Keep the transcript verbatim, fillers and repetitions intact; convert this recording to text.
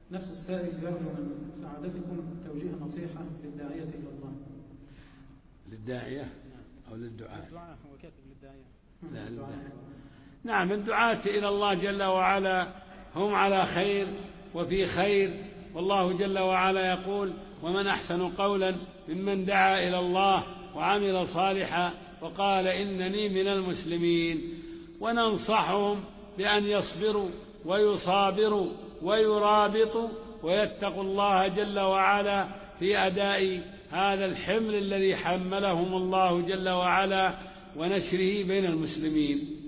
نفس السائل يرجو من سعادتكم توجيه نصيحة للداعية إلى الله. للداعية أو للدعاء؟ الدعاء هو كاتب للداعية. لا للداعية. نعم، الدعاة إلى الله جل وعلا هم على خير وفي خير، والله جل وعلا يقول: ومن أحسن قولا ممن دعا إلى الله وعمل صالحا وقال إنني من المسلمين. وننصحهم بأن يصبروا ويصابروا ويرابطوا ويتقوا الله جل وعلا في أداء هذا الحمل الذي حملهم الله جل وعلا ونشره بين المسلمين.